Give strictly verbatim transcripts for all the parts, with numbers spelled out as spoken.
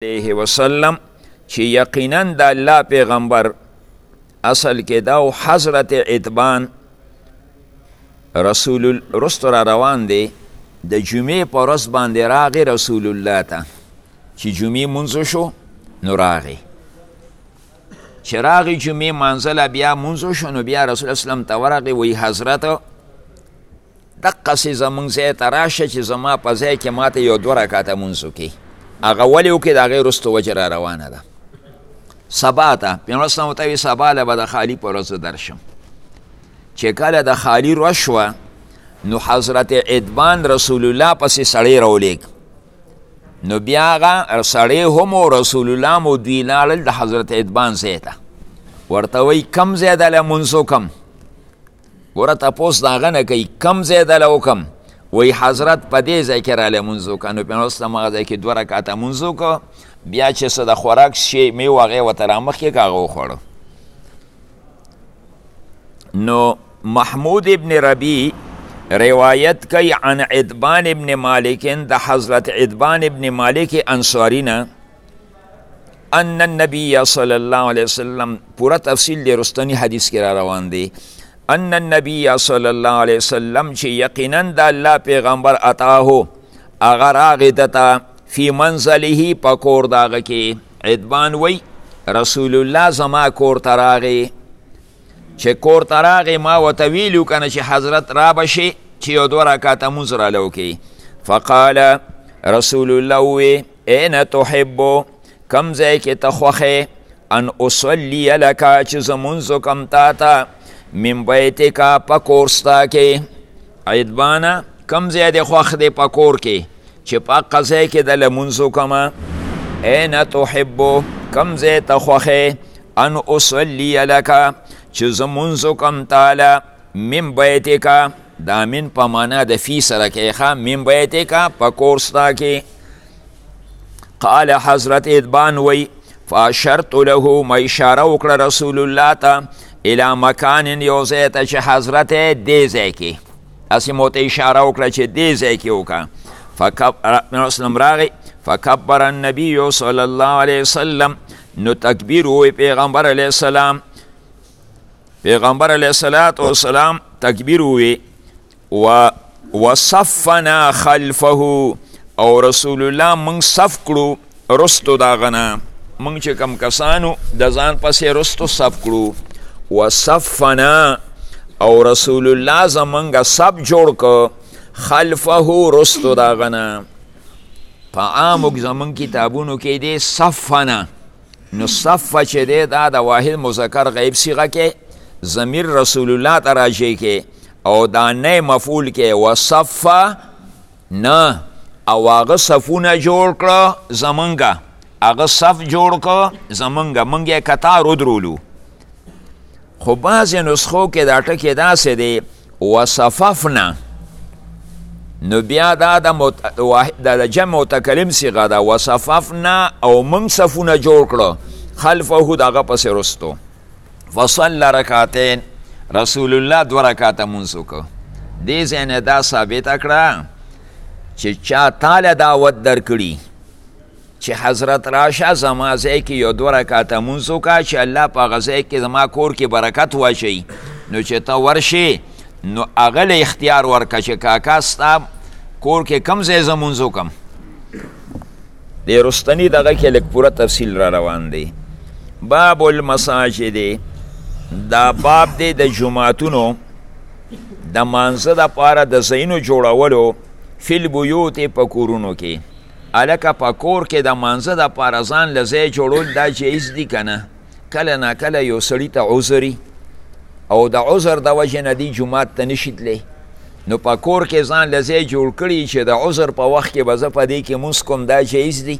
علیه وسلم چې یقینا د الله پیغمبر اصل کې دا حضرت عتبان رسول رستو را روان دی د جمعې په ورځ باندې راغی رسول الله ته چې جمعې منځ شو نو راغی چې راغی جمعې منځله بیا منځ شو نو بیا رسول الله سلم ته ورغی وی حضرت دقسې زمونږ ځای ته راشه چې زما په ځای کې ماته یو دوه رکعته منځ وکړي هغه ولې وکړي د هغې وروسته وجه را روانه ده سبا ته پیغمبر اسلام ورته وایي سبا له به د خالي په ورځ درشم چې کله د خالي ورځ شوه نو حضرت عتبان رسول الله پسې سړی راولېږ نو بیا هغه سړی هم او رسول الله مو دوی لاړل د حضرت عتبان ځای ته ورته وایي کم ځای دله لمونځ وکړم ګوره تپوس د هغه نه کوي کم ځای دله وکړم وی حضرت په دې ځای کې رالی لمونځ وکړه نو پیغمبر اسلام هغه ځای کې دوه رکعته لمونځ وکړه بیا چې څه د خوراک شی میوه هغې ورته رامخکې که هغه وخوړه نو محمود ابن ربیع روایت کوي عن عتبان ابن مالک د حضرت عتبان ابن مالک انصاری نه ان النبی صلی الله علیه وسلم پورا تفصیل دی رستنی حدیث کې را روان دی ان النبی صلی الله علیه وسلم چې یقینا د الله پیغمبر اتاهو هغه راغی دته فی منزله په کور د هغه کې عتبان وی رسول الله زما کور ته راغی چې کور ته راغی ما ورته ویلي کنه چې حضرت را به شي چې یو دوه رکعته لمونځ راله وکړي فقال رسول الله وی این تحبو کم ځای کې ته خوښې ان اصلي لکه چې زه لمونځ وکړم تا ته من بیتکا پا کورستا کې عتبانا کم ځای دی خوښ دی په کور کې چې په هغه ځای کې د لمونځ وکړمه این تحبو کم ځای ته خوښې ان اصلي لکه چې زه لمونځ وکړم تاله من بیتکا دا من په معنا د فی سره کې ښه من بیتکا په کورستا کې قال حضرت عتبان وی فاشرت له ما اشاره وکړه رسول الله ته الى مکان یو ځای ته چې حضرت دې ځای کې هسې مو ته اشاره وکړه چې دې ځای کې وکړه فکبر راغی فکبر النبی صلی الله علیه وسلم نو تکبیر وی پیغمبر علیه السلام پیغمبر علیه السلام تکبیر وی و وصفنا خلفه او رسول الله من صف کړو رستو داغنه من چې کم کسانو د ځان پسې رستو صف کړو وصفنا او رسول الله زمونږ صف جوړ که خلفه رستو داغنه په عامو زمونږ کتابونو کې دی صفنا نو صفه چې دی دا د واحد مذکر غیب صیغه کې ضمیر رسول الله ته راجع کې او دا نه مفعول کې وصفه نه او هغه صفونه جوړ کړه زمونږ هغه صف جوړ کړه زمونږ مونږ یې کتار ودرولو خو بعضې نسخو کې دا ټکې داسې دی وصففنا نو بیا دا د جمع متکلم صیغه ده وصففنا او موږ صفونه جوړ کړه خلفه د هغه پسې رستو فصله رکعتین رسول الله دوه رکعته لمونځ وکړه دې ځای نه دا ثابته کړه چې چا تاله دعوت درکړي چې حضرت راشه زما ځای کې یو دوه رکعته لمونځ وکړه چې الله په هغه ځای کې زما کور کې برکت واچوي نو چې ته ورشې نو هغه له اختیار ورکړه چې کاکا ستا کور کې کم ځای زه لمونځ وکړم دې رستني دغه کې لږ پوره تفصیل را روان دی باب المساجد دا باب دی د جوماتونو د مانځه دپاره د ځایونو جوړولو فی البیوت په کورونو کې الکه په کور کې د مانځه دپاره ځان له ځای جوړول دا جایز دي که نه کله ناکله یو سړي ته عذري او د عذر د وجې نه دی جومات ته نشي تللی نو په کور کې ځان له ځای جوړ کړي چې د عذر په وخت کې به زه په دې کې لمونځ کوم دا جایز دي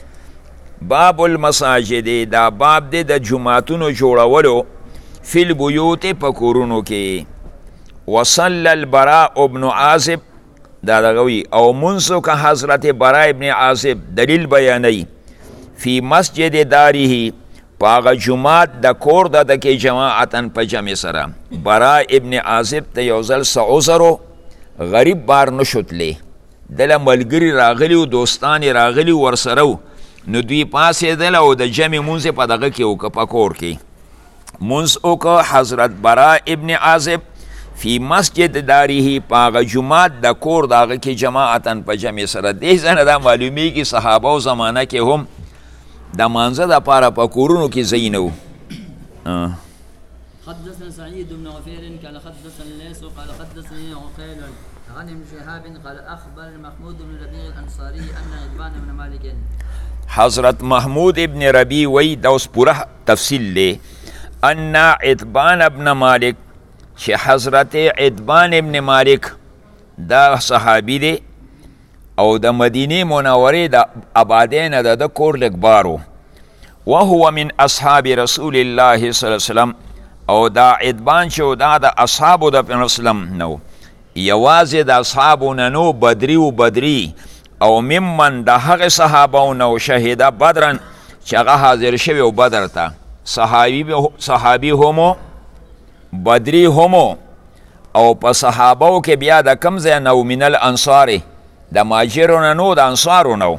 باب المساجد دا باب دی د جوماتونو جوړولو فی البیوت په کورونو کې وصلی البراء ابن عازب دا دغوی او منسو که حضرت برای ابن عازب دلیل بیانی فی مسجد داره پاغ جماعت د کور د دکی جماعتن پا جمع سره برای ابن عازب تا یوزل سا عذرو غریب بار نشد لی دل ملگری راغلی و دوستانی راغلی ورسرو نو دوی پاسېدل او د جمع مونځ یې په دغه کې وکړه په کور کې مونځ وکړه حضرت برا ابن عازب فی مسجد داریه په هغه جومات د کور د هغه کې جماعتن په جمع سره دې ځای نه دا معلومیږي صحابه و زمانه کې هم د مانځه دپاره په کورونو کې ځای نه و. حدثنا سعيد بن غفير قال حدثنا الليث قال حدثني عقيل عن ابن شهاب قال اخبر محمود بن ربيع الانصاري ان عتبان بن مالك حضرت محمود ابن ربیع وی دا اوس پوره تفصیل لی ان عتبان ابن مالک چې حضرت عتبان ابن مالک دا صحابی دی او د مدینه منورې د آبادۍ نه د ده کور لږ بار و وهو من اصحاب رسول الله صلی الله علیه وسلم او دا عتبان چې دا د اصحابو د پیغمبر وسلم نو یوازې د اصحابو نه نو بدري و بدري او ممن د هغه صحابو نه شهیده بدرن چې هغه حاضر شوی و بدر ته صحابي صحابي همو بدري همو او په صحابو کې بیا د کم ځای نه من الانصار د مهاجرو نه نو د انصارو نو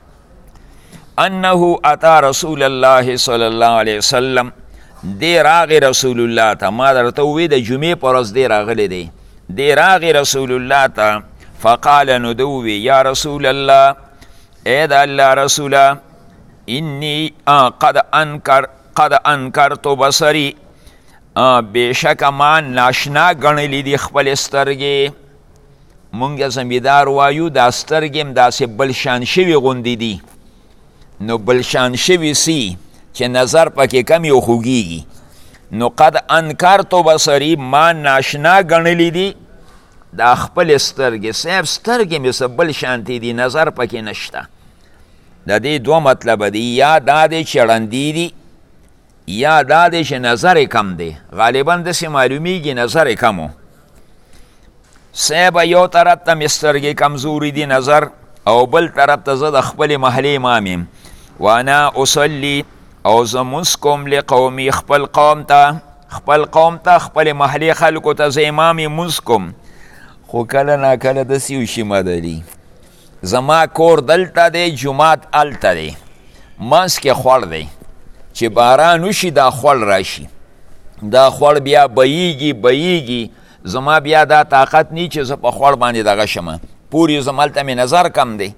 انه اتا رسول الله صلی الله علیه وسلم دی راغی رسول الله ته ما درته ووی د جمعې په ورځ دی راغلی دی دی راغی رسول الله ته فقال نو دوی یا رسول الله ای د الله رسوله انی قد انکر قد انکرت بصری بېشکه ما ناشنا ګڼلی دي خپل سترګې مونږ زمیدار وایو دا سترګې هم داسې بل شان شوي غوندې دي نو بل شان شوي سی چې نظر پکې کم یو خوږیږي نو قد انکرتو بصری ما ناشنا ګڼلی دي دا خپل سترګې صاحب سترګې مې څه بل شانتې دي نظر پکې نشته د دې دوه مطلبه دي یا دا دی چې ړندې دي یا دا دی چې نظر کم دی غالبا داسې معلومیږي نظر کم و صاحب یو طرف ته مې سترګې کمزوري دي نظر او بل طرف ته زه د خپلې محلې امام یم وانا اصلي او زه مونځ کوم لقومي خپل قوم ته خپل قوم ته خپلې محلې خلکو ته زه امام یې مونځ کوم خو کله ناکله داسې وشي مدلي زما کور دلته دی جومات هلته دی منځ کې خوړ دی چې باران وشي دا خوړ راشي دا خوړ بیا بهیږي بهیږي زما بیا دا طاقت نی چې زه په خوړ باندې دغه شمه پورې زمالته مې نظر کم دی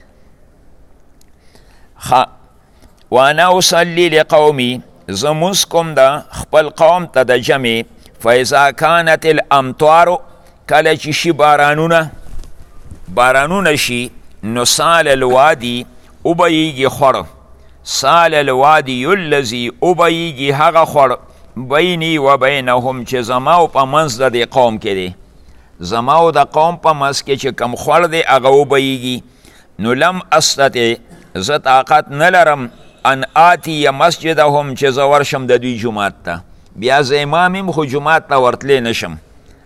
وانا اصلي لقومي زه مونځ کوم د خپل قوم ته د جمع فاذا كانت الامطار کله چې شي بارانونه بارانونه شي نو سال الوادي وبهیږي خوړ سال الوادي الذي وبهیږي هغه خوړ بیني و بینهم چې زما او په منځ د دې قوم کې دی زما او د قوم په منځ کې چې کم خوړ دی هغه وبهیږي نو لم استطع زه طاقت نه لرم ان آتی مسجدهم چې زه ورشم د دوی جومات ته بیا زه امام یم خو جومات ته ورتلی نشم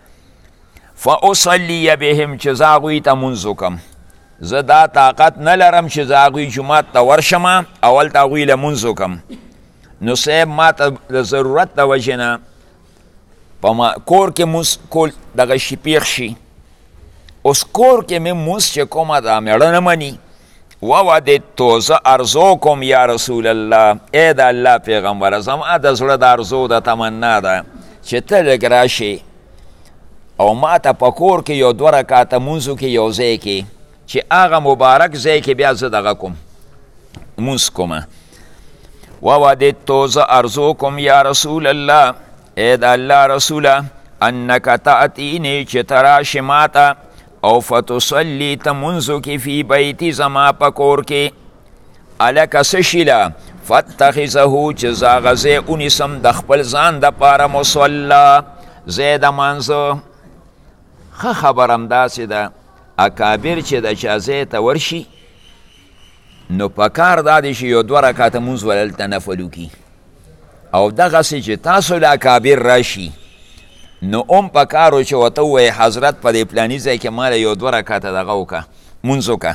فاصلي بهم چې زه هغوی ته مونځ وکړم زه دا طاقت نه لرم چې زه هغوی جومات ته ورشم اول ته هغوی له مونځ وکړم نو صاحب ما ته د ضرورت د وجې نه په کور کې مونځ کول دغه شي پیښ شي اوس کور کې مې مونځ چې کومه دا مېړه نه مني ووددتو زه ارزو کوم یا رسول الله ای د الله پیغمبره زما د زړه د ارزو د تمنا ده چې ته لږ راشې او ما ته په کور کې یو دوه رکاته مونځ وکړي یو ځای کې چې هغه مبارک ځای کې بیا زه دغه کوم مونځ کومه ووددتو زه ارزو کوم یا رسول الله ای د الله رسوله انک تأتینی چې ته راشې ما ته او فتصلی تمنزو کی فی بیتی زما پا کور کی الک سشیلا فتخذهو چه زاغزه اونیسم د خپل ځان د پاره مصلا زید منزو خه خبرم داسې ده اکابر چې د چا ځای ته ورشي نو په کار دا دی چې یو دوه رکاته مونځ وللته نفل وکړي او دغسې چې تاسو له اکابر راشي نو ام په کارو چې ورته ووایي حضرت په دې پلاني ځای کې ما له یو دوه رکاته دغه وکړه مونځ وکړه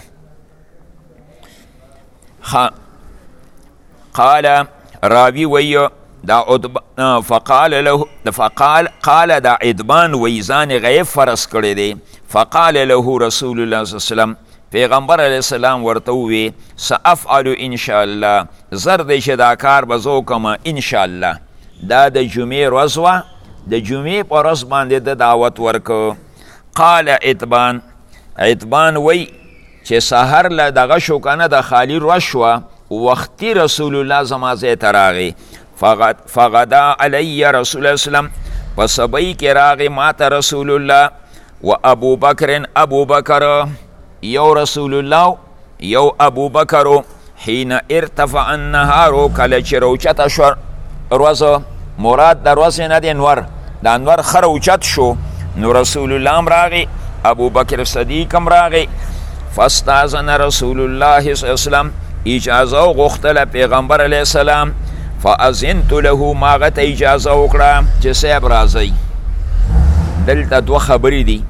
قال راوي وایي دا فقال له فقال قال دا عدبان وی ځان غیب فرض کړی دی فقال له رسول الله صلی الله علیه وسلم پیغمبر علیه السلام ورته ووی سافعل انشاءالله زر دی چې دا کار به زه وکړم انشاءالله. دا د جمعې ورځ وه، د جمعې په ورځ باندې د دعوت ورکو. قال عتبان، عتبان وی چې سحر له دغه شو کنه د خالی ورځ شوه، وختي رسول الله زما ځای ته راغی. فغدا علی رسول الله وسلم، په سبی کې راغی ما ته رسول الله و ابو بکر ابو بکر، یو رسول الله یو ابو بکر. حین ارتفع النهار، کله چې روچته شو ورځ، مراد د ورځې نه دی انور، د انور ښه روچت شو، نو رسول الله هم راغی، ابو بکر صدیق هم راغی. فاستاذن رسول الله صلی الله علیه وسلم، اجازه وغوښتله پیغمبر علیه السلام. فاذنت له، ما هغه ته اجازه وکړه چې صاحب راځئ. دلته دوه خبرې دي،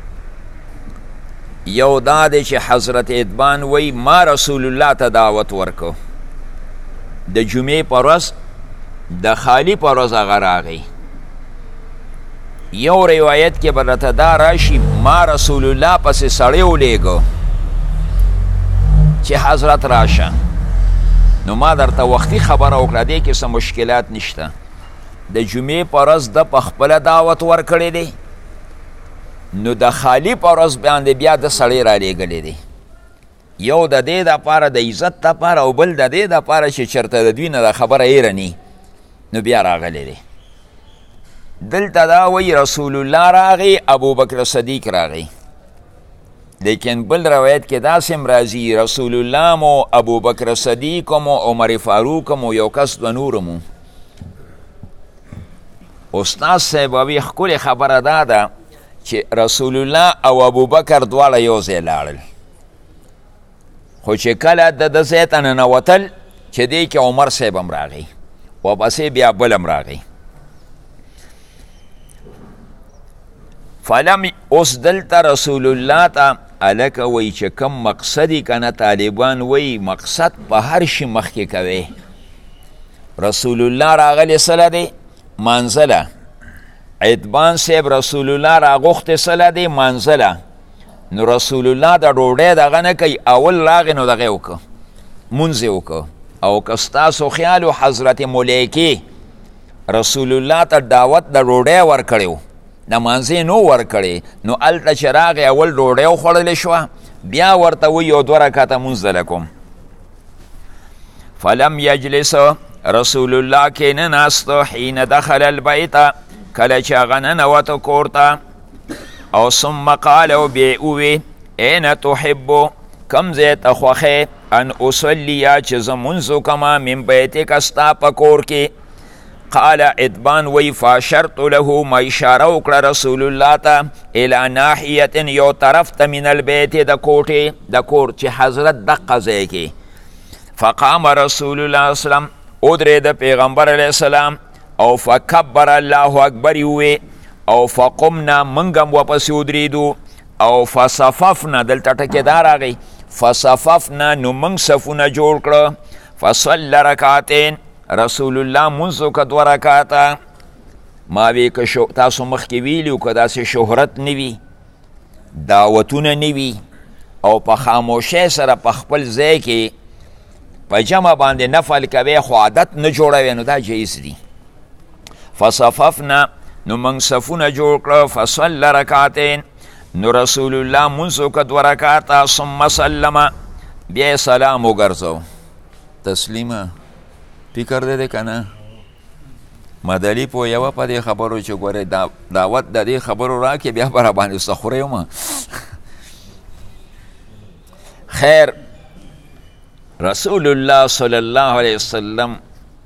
یو دا دی چې حضرت عتبان وی ما رسول الله ته دعوت ورکو، د جمعې په ورځ د خالی په ورځ هغه راغی. یو روایت کې به راته دا راشي ما رسول الله پسې سړی ولیږه چې حضرت راشه، نو ما درته وختي خبره وکړه، دې کې څه مشکلات نشته. د جمعې په ورځ د په خپله دعوت ورکړی دی، نو د خالی په ورځ باندې بیا د سړی رالیږلی دی، یو د دې دپاره د عزت دپاره او بل د دې دپاره چې چېرته د دوی نه د خبره هیره نی، نو بیا راغلی دی. دلته دا وی رسول الله راغی، ابو بکر صدیق راغی، لیکن بل روایت کې داسې هم راځي رسول الله مو ابو بکر صدیق مو عمر فاروق مو یو کس دوه نور مو. استاد صاحب وی ښکلې خبره دا ده چې رسول الله او ابو بکر دواړه یو ځای لاړل، خو چې کله د ده ځای ته ننوتل چې دی کې عمر صاحب هم راغی، واپسې بیا بل هم راغی. فلم اوس دلته رسول الله ته هلکه وی چې کم مقصدی کنه طالبان وی مقصد په هر شي مخکې کوي. رسول الله راغلی سله دی منزله، عتبان صاحب رسول الله راغوښتې سله دی منزله، نو رسول الله د ډوډۍ دغه نه کوي، اول راغی نو دغه یې وکړه مونځ یې وکړه. او که ستاسو خیال و حضرت ملیکې رسول الله ته دعوت د ډوډۍ ورکړی و، د مانځې نو ورکړی، نو هلته چې راغی اول ډوډۍ وخوړلې شوه، بیا ورته وی یو دوه رکعته مونځ دله کوم. فلم یجلس، رسول الله کېنناستو، حین دخل البیت، کله چې هغه ننوته کور ته، او ثم قال، او بیا ووی این تحبو، کم ځای ته خوښې ان اصلیا چې زه مونځ وکړمه من بیتک ستا په کور کې. قال عتبان وی فاشرت له، ما اشاره وکړه رسول الله ته الی ناحیت یو طرف ته من البیت د کوټې د کور چې حضرت دقه ځای کې. فقام رسول الله وسلم، ودرېده پیغمبر علیه السلام، او فکبر الله اکبر وی، او فقمنا منګ هم واپسې ودرېدو، او فصففنا دلته ټکې دا راغی فصففنا، نو موږ صفونه جوړ کړه. فصل رکعتین، رسول الله مونځ وکړه دوه رکعته. ما وی که تاسو مخکې ویلي و که داسې شهرت نه وي، دعوتونه نه وي، او په خاموشۍ سره په خپل ځای کې په جمع باندې نفل کوي خو عادت نه جوړوي، نو دا جایز دي. فصففنا، نو موږ صفونه جوړ کړه. فصل رکعتین، نو رسول الله مونځ وکړه دوه رکعته. ثم سلم، بیا یې سلام وګرځو. تسلیمه فکر دی دی که نه؟ مدلي پوهیوه په دې خبرو چې ګورې دعوت د دې خبرو راکې بیا به راباندې څه خورې ومه. خیر، رسول الله صلی الله علیه وسلم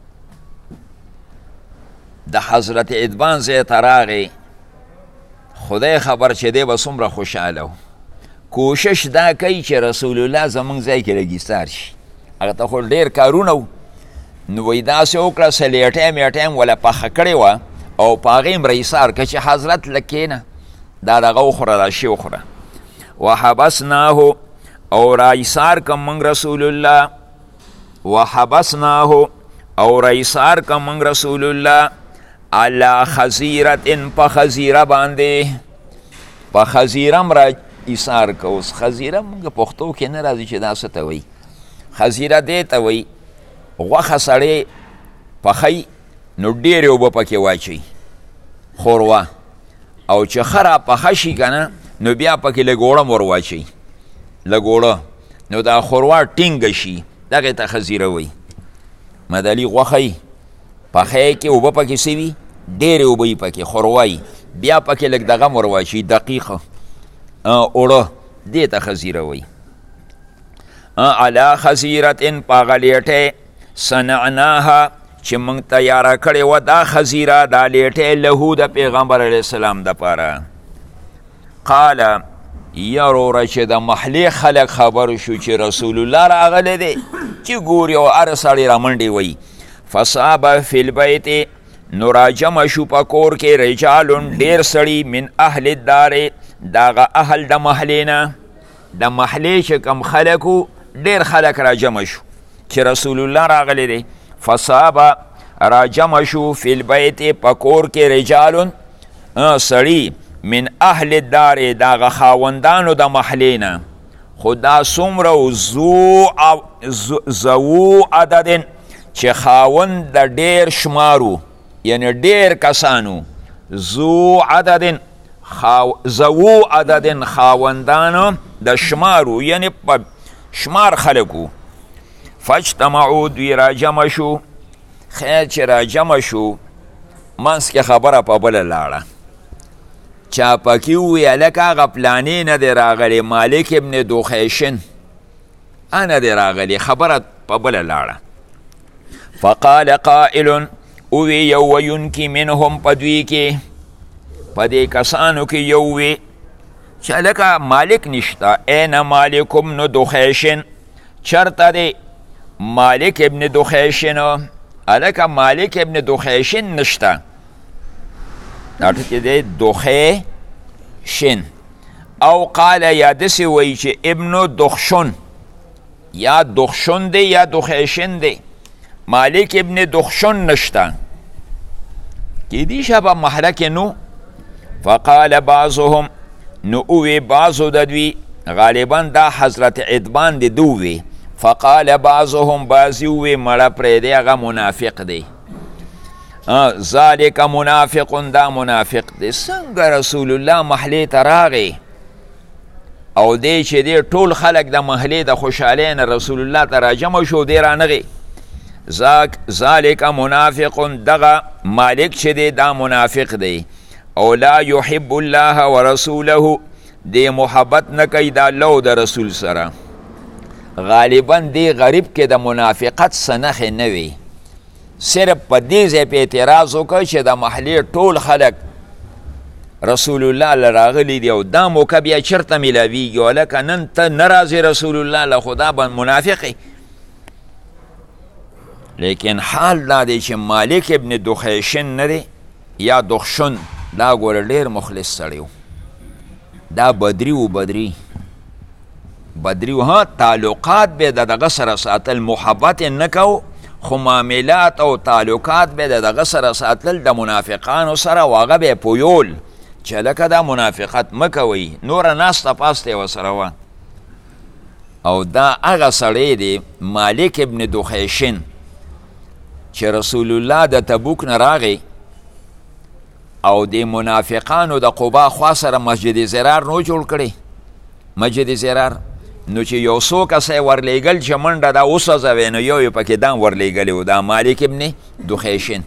د حضرت عتبان ځای ته راغی، خدای خبر چې دی به څومره خوشحاله و. کوشش دا کوي چې رسول الله زمونږ ځای کې لږیستار شي، هغه ته خو ډېر کارونه و، نو وی داسې وکړه سلیټی میټی م وله پخه کړې وه، او په هغې م رایسار که چې حضرت لږ کښېنه دا دغه وخوره دا شي وخوره. وحبسناه، او رایسار کم منگ رسول الله، وحبسناه، او رایسار کم منگ رسول الله علی خزیرت، په خزیره باندې، په خزیرم را ایثار کو. اوس خزیره موږ پښتو کې نه راځي چې دا څه ته وایي. خزیره دې ته وایي غوښه سړی پخی نو ډېرې اوبه پکې واچوي ښوروا، او چې ښه را پخه شي که نه نو بیا پکې لږ اوړه ور واچوي، لږ اوړه، نو دا ښوروا ټینګه شي، دغې ته خزیره وایي. مدلي غوښه یي پخی کې اوبه پکې څه وي، ډېرې اوبه یي پکې ښوروا یي، بیا پکې لږ دغه ور واچوي دقیقه اوړه، دې ته خزیره وایي. علی خزیرتن په هغه لیټۍ صنعناها چې موږ تیاره کړې وه دا خزیره دا لیټۍ لهو د پیغمبر علیه السلام دپاره. قاله یروره چې د محلې خلک خبر شو چې رسول الله راغلی دی چې ګوري او هر سړی رامنډې وایي. فصاب فی البیت نو راجمع شو په کور کې رجالون ډېر سړي من اهل الدار دغه اهل د محلې نه، د محلې چې کم خلکو ډېر خلک راجمع شو چې رسول الله راغلی دی. فصاب راجمع شو فی البیت په کور کې رجالون سړي من اهل الدار دغه خاوندانو د محلې نه، خو دا څومره ذو عددن چې خاوند د ډېر شمارو، یعنی ډېر کسانو، ذو عددن ذو عددن خاوندانو د شمارو، یعنی په شمار خلکو. فاجتمعو دوی را جمع شو. خیر چې را جمع شو منځ کې خبره په بله لاړه، چا پکې وویل هلکه هغه پلانې نه دی راغلی مالک ابن دخیشن نه دی راغلی، خبره په بله لاړه. فقال قائل اوی یو ویونکي منهم په دوی کې په دې کسانو کې یو وی چې هلکه مالک نشته. این مالک ابن دخیشن چرته دی مالک ابن دخیشن؟ هلکه مالک ابن دخیشن نشته، دا ټکې دی دخیشن. او قال یا داسې وایي چې ابن دخشن، یا دخشن دی یا دخیشن دی، مالک ابن دخشن نشته، کیدی شه په محله کې نو. فقال بعضهم نو اوی بعضو د دوی، غالبا دا حضرت عتبان دی دووی. فقال بعضهم بعضی اوی مړه پرېږدی هغه منافق دی، ذالک منافق دا منافق دی. څنګه رسول الله محلې ته راغی او دی چې دی ټول خلک د محلې د خوشحالۍ نه رسول الله ته راجمع شو، دی رانغی. ذالک منافق دغه مالک چې دی دا منافق دی. او لا یحب الله ورسوله دی محبت نه کوي د الله او د رسول سره. غالبا دی غریب کې د منافقت څه نښې نه وي، صرف په دې ځای په اعتراض وکړ چې د محلې ټول خلک رسول الله له راغلی دی او دا موقع بیا چېرته میلاویږي، هلکه نن ته نه راځې رسول الله له، خو دا به منافقې. لیکن حال دا دی چې مالک ابن دخیشن نه دی یا دخشن، دا ګوره ډېر مخلص سړی و، دا بدري و، بدري بدري و. ها تعلقات به د دغه سره ساتل، محبت یې نه کو، خو معاملات او تعلقات به د دغه سره ساتل د منافقانو سره، و هغه به یې پویول چې لکه دا منافقت مه کوئ، نوره ناسته پاسته یې ورسره وه. او دا هغه سړی دی مالک ابن دخیشن چې رسول الله د تبوک نه راغی او د منافقانو د قبا خوا سره مسجد زرار نو جوړ کړی، مسجد زرار، نو چې یو څو کسه یې ورلیږل چې منډه دا وسوځوي، نو یو یې پکې دام ورلیږلی و، دا مالک ابن دخیشن.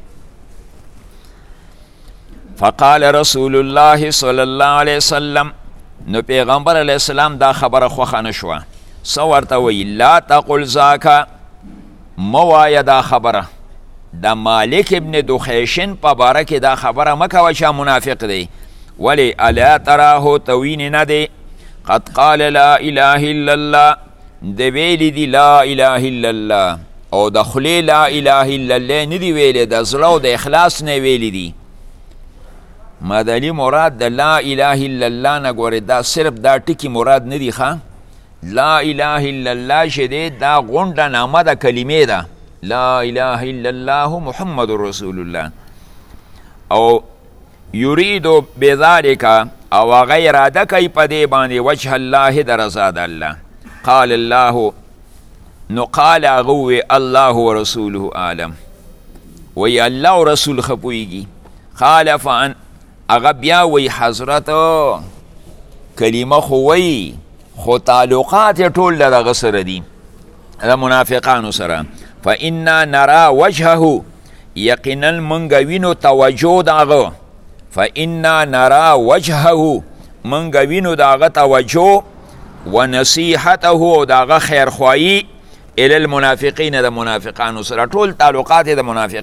فقال رسول الله صلی الله علیه وسلم نو پیغمبر علیه السلام دا خبره خوښه نه شوه. څه ورته وایي؟ لا تقل ذاکه، مه وایه دا خبره د مالک ابن دخیشن په باره کې دا خبره مه کوه چې منافق دی. ولی الا تراه توین نه دی قد قال لا اله الا الله، د ویلی دی لا اله الا الله، او د خولې لا اله الا الله نه دی ویلی، د زړه او د اخلاص نه ویلی دی. مدلی مراد د لا اله الا الله نه ګورې دا صرف دا ټکی مراد نه دی ښه. لا اله الا الله چې دی دا غونډه نامه د کلمې ده، لا اله الا الله محمد رسول الله. او یرید بذالک او هغه اراده کوي په دې باندې وجه الله د رضا د الله. قال الله نو قال هغه ووی الله ورسوله عالم وی الله و رسول ښه پوهېږي. قال فان هغه بیا وی حضرت کلمه خو وی خو تعلقات یې ټول د دغه سره دي د منافقانو سره. فانا نرى وجهه یقینا منګه وینو توجه د هغه. فانا نرى وجهه منګه وینو د هغه توجه و نصیحته او د هغه خیرخواهي الی المنافقین د منافقانو سره ټول تعلقات د منافق